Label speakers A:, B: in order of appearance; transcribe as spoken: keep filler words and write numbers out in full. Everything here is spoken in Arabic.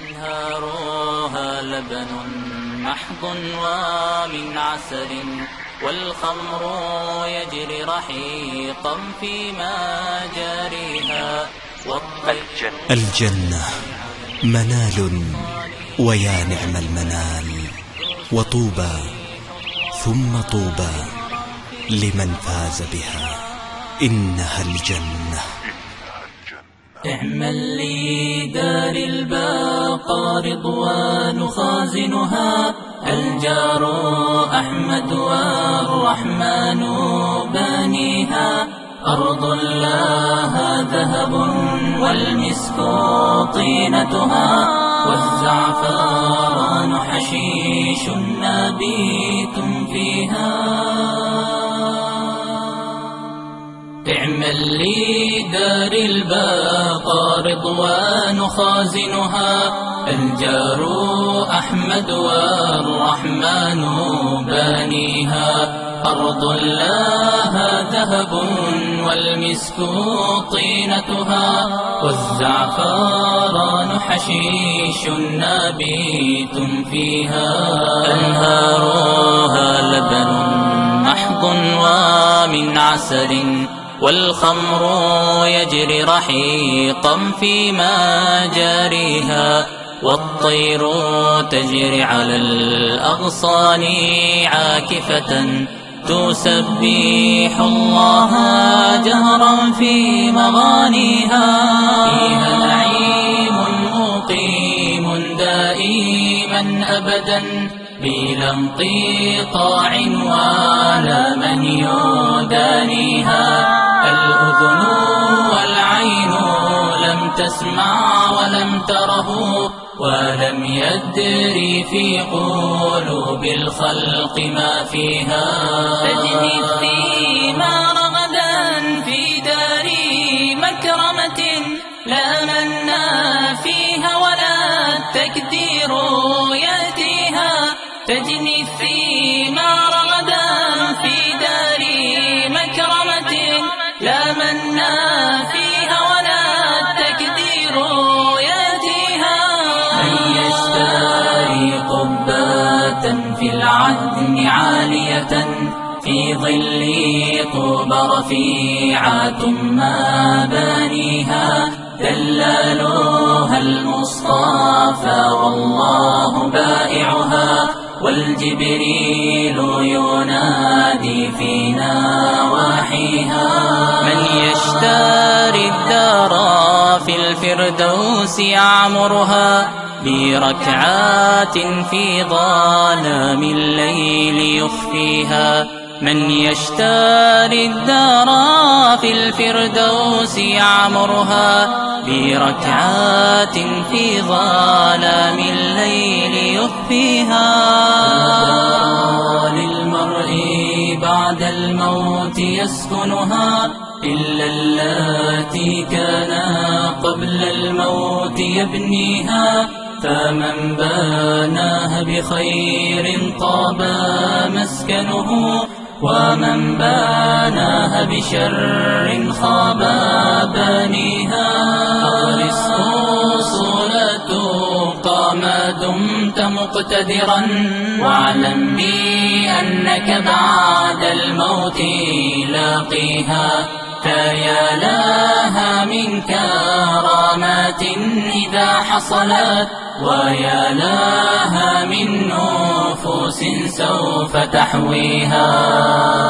A: أنهارها لبن محض ومن عسل، والخمر يجري رحيقا في مجاريها.
B: الجنة منال ويا نعم المنال، وطوبى ثم طوبى لمن فاز بها، إنها الجنة.
A: اعمل لدار الباقى رضوان خازنها، الجار أحمد والرحمن بانيها. أرض لها ذهب والمسك طينتها، والزعفران حشيش نبيت فيها. اعمل لدار الباقى رضوان خازنها، الجار أحمد والرحمن بانيها. أرض لها ذهب والمسك طينتها، والزعفران حشيش نبيت فيها. أنهارها لبن محض ومن عسل، والخمر يجري رحيقا في مجاريها. والطير تجري على الأغصان عاكفة، تسبح الله جهرا في مغانيها. فيها نعيم مقيم دائما أبدا، بلا انقطاع ولا من يدانيها. الأذن والعين لم تسمع ولم تره، ولم يدري في قلوب الخلق ما فيها. تجني الثيمار غدا في دار مكرمة، لا منا فيها ولا التكدير يأتيها. تجني الثيمار غدا في دار مكرمة، لا منا فيها ولا التكدير يأتيها. من يشتري قبة في العدن عالية، في ظل طوبى رفيعة مبانيها. دلالها المصطفى والله بائعها، والجبريل ينادي في نواحيها. من يشتري الدار في الفردوس يعمرها، بركعات في ظلام الليل يخفيها. من يشتري الدار في الفردوس يعمرها، بركعات في ظلام الليل يخفيها. للمرء بعد الموت يسكنها، إلا اللاتي كان قبل الموت يبنيها. فمن باناها بخير طاب مسكنه، ومن باناها بشر خاب بانيها. أخلص أصولة ما دمت مقتدرا، واعلم بأنك بعد الموت لاقيها. فيا لها من كرامات إذا حصلت، ويا لها من نفوس سوف تحويها.